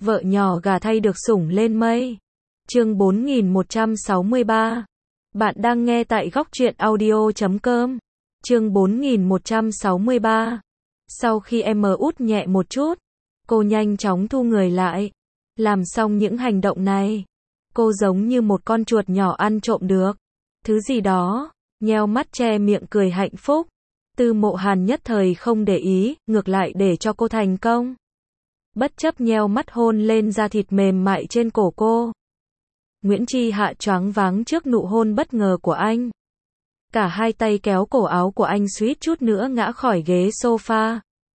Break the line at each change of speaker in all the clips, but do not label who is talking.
Vợ nhỏ gà thay được sủng lên mây. Chương 4163. Bạn đang nghe tại góc truyện audio.com. Chương 4163. Sau khi em út nhẹ một chút, cô nhanh chóng thu người lại. Làm xong những hành động này, cô giống như một con chuột nhỏ ăn trộm được thứ gì đó, nheo mắt che miệng cười hạnh phúc. Tư Mộ Hàn nhất thời không để ý, ngược lại để cho cô thành công. Bất chấp nheo mắt hôn lên da thịt mềm mại trên cổ cô. Nguyễn Chi Hạ choáng váng trước nụ hôn bất ngờ của anh. Cả hai tay kéo cổ áo của anh suýt chút nữa ngã khỏi ghế sofa.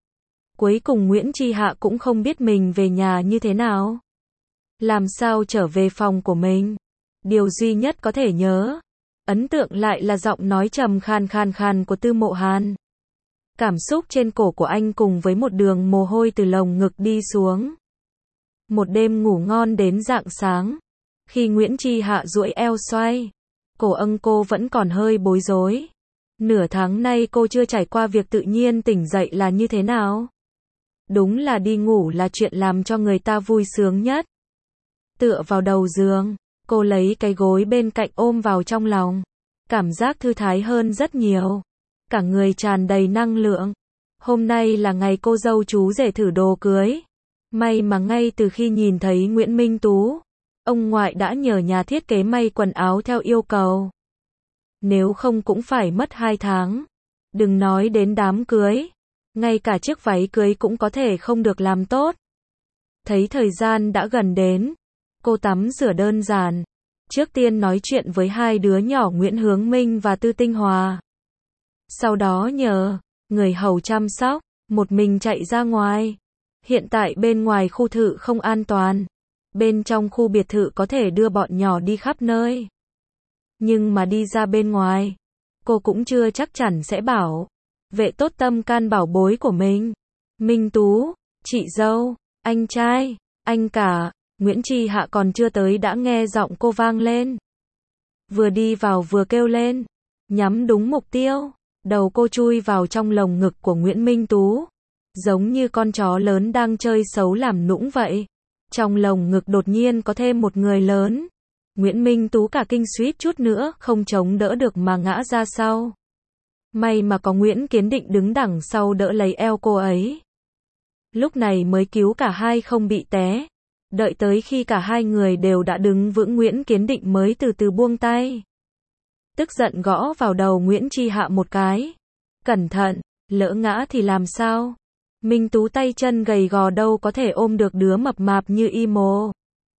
Cuối cùng Nguyễn Chi Hạ cũng không biết mình về nhà như thế nào. Làm sao trở về phòng của mình. Điều duy nhất có thể nhớ, ấn tượng lại là giọng nói trầm khàn của Tư Mộ Hàn. Cảm xúc trên cổ của anh cùng với một đường mồ hôi từ lồng ngực đi xuống. Một đêm ngủ ngon đến rạng sáng. Khi Nguyễn Chi Hạ duỗi eo xoay, cổ cô vẫn còn hơi bối rối. Nửa tháng nay cô chưa trải qua việc tự nhiên tỉnh dậy là như thế nào. Đúng là đi ngủ là chuyện làm cho người ta vui sướng nhất. Tựa vào đầu giường, cô lấy cái gối bên cạnh ôm vào trong lòng. Cảm giác thư thái hơn rất nhiều. Cả người tràn đầy năng lượng. Hôm nay là ngày cô dâu chú rể thử đồ cưới. May mà ngay từ khi nhìn thấy Nguyễn Minh Tú, ông ngoại đã nhờ nhà thiết kế may quần áo theo yêu cầu. Nếu không cũng phải mất 2 tháng. Đừng nói đến đám cưới. Ngay cả chiếc váy cưới cũng có thể không được làm tốt. Thấy thời gian đã gần đến, cô tắm rửa đơn giản. Trước tiên nói chuyện với hai đứa nhỏ Nguyễn Hướng Minh và Tư Tinh Hòa. Sau đó nhờ người hầu chăm sóc, một mình chạy ra ngoài. Hiện tại bên ngoài khu thự không an toàn. Bên trong khu biệt thự có thể đưa bọn nhỏ đi khắp nơi. Nhưng mà đi ra bên ngoài, cô cũng chưa chắc chắn sẽ bảo vệ tốt tâm can bảo bối của mình. Minh Tú, chị dâu, anh trai, anh cả. Nguyễn Chi Hạ còn chưa tới đã nghe giọng cô vang lên. Vừa đi vào vừa kêu lên, nhắm đúng mục tiêu. Đầu cô chui vào trong lồng ngực của Nguyễn Minh Tú, giống như con chó lớn đang chơi xấu làm nũng vậy. Trong lồng ngực đột nhiên có thêm một người lớn. Nguyễn Minh Tú cả kinh suýt chút nữa không chống đỡ được mà ngã ra sau. May mà có Nguyễn Kiến Định đứng đằng sau đỡ lấy eo cô ấy. Lúc này mới cứu cả hai không bị té. Đợi tới khi cả hai người đều đã đứng vững Nguyễn Kiến Định mới từ từ buông tay. Tức giận gõ vào đầu Nguyễn Chi Hạ một cái. Cẩn thận, lỡ ngã thì làm sao? Minh Tú tay chân gầy gò đâu có thể ôm được đứa mập mạp như Imo.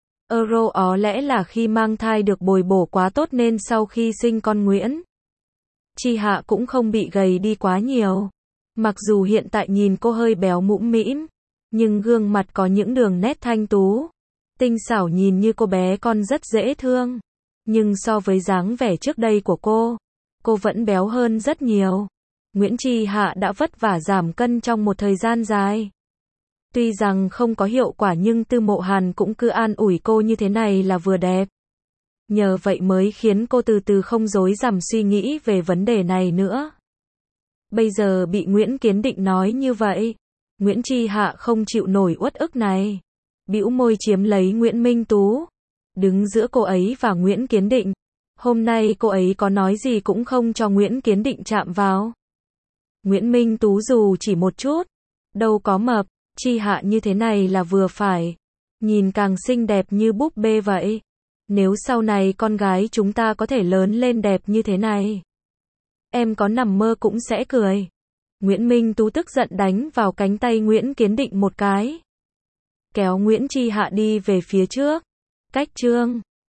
Ó lẽ là khi mang thai được bồi bổ quá tốt nên sau khi sinh con Nguyễn Chi Hạ cũng không bị gầy đi quá nhiều. Mặc dù hiện tại nhìn cô hơi béo mũm mĩm, nhưng gương mặt có những đường nét thanh tú, tinh xảo nhìn như cô bé con rất dễ thương. Nhưng so với dáng vẻ trước đây của cô vẫn béo hơn rất nhiều. Nguyễn Chi Hạ đã vất vả giảm cân trong một thời gian dài. Tuy rằng không có hiệu quả nhưng Tư Mộ Hàn cũng cứ an ủi cô như thế này là vừa đẹp. Nhờ vậy mới khiến cô từ từ không rối rắm suy nghĩ về vấn đề này nữa. Bây giờ bị Nguyễn Kiến Định nói như vậy, Nguyễn Chi Hạ không chịu nổi uất ức này. Bĩu môi chiếm lấy Nguyễn Minh Tú, đứng giữa cô ấy và Nguyễn Kiến Định. Hôm nay cô ấy có nói gì cũng không cho Nguyễn Kiến Định chạm vào. Nguyễn Minh Tú dù chỉ một chút, đâu có mập, Chi Hạ như thế này là vừa phải. Nhìn càng xinh đẹp như búp bê vậy. Nếu sau này con gái chúng ta có thể lớn lên đẹp như thế này, em có nằm mơ cũng sẽ cười. Nguyễn Minh Tú tức giận đánh vào cánh tay Nguyễn Kiến Định một cái. Kéo Nguyễn Chi Hạ đi về phía trước. Cách chương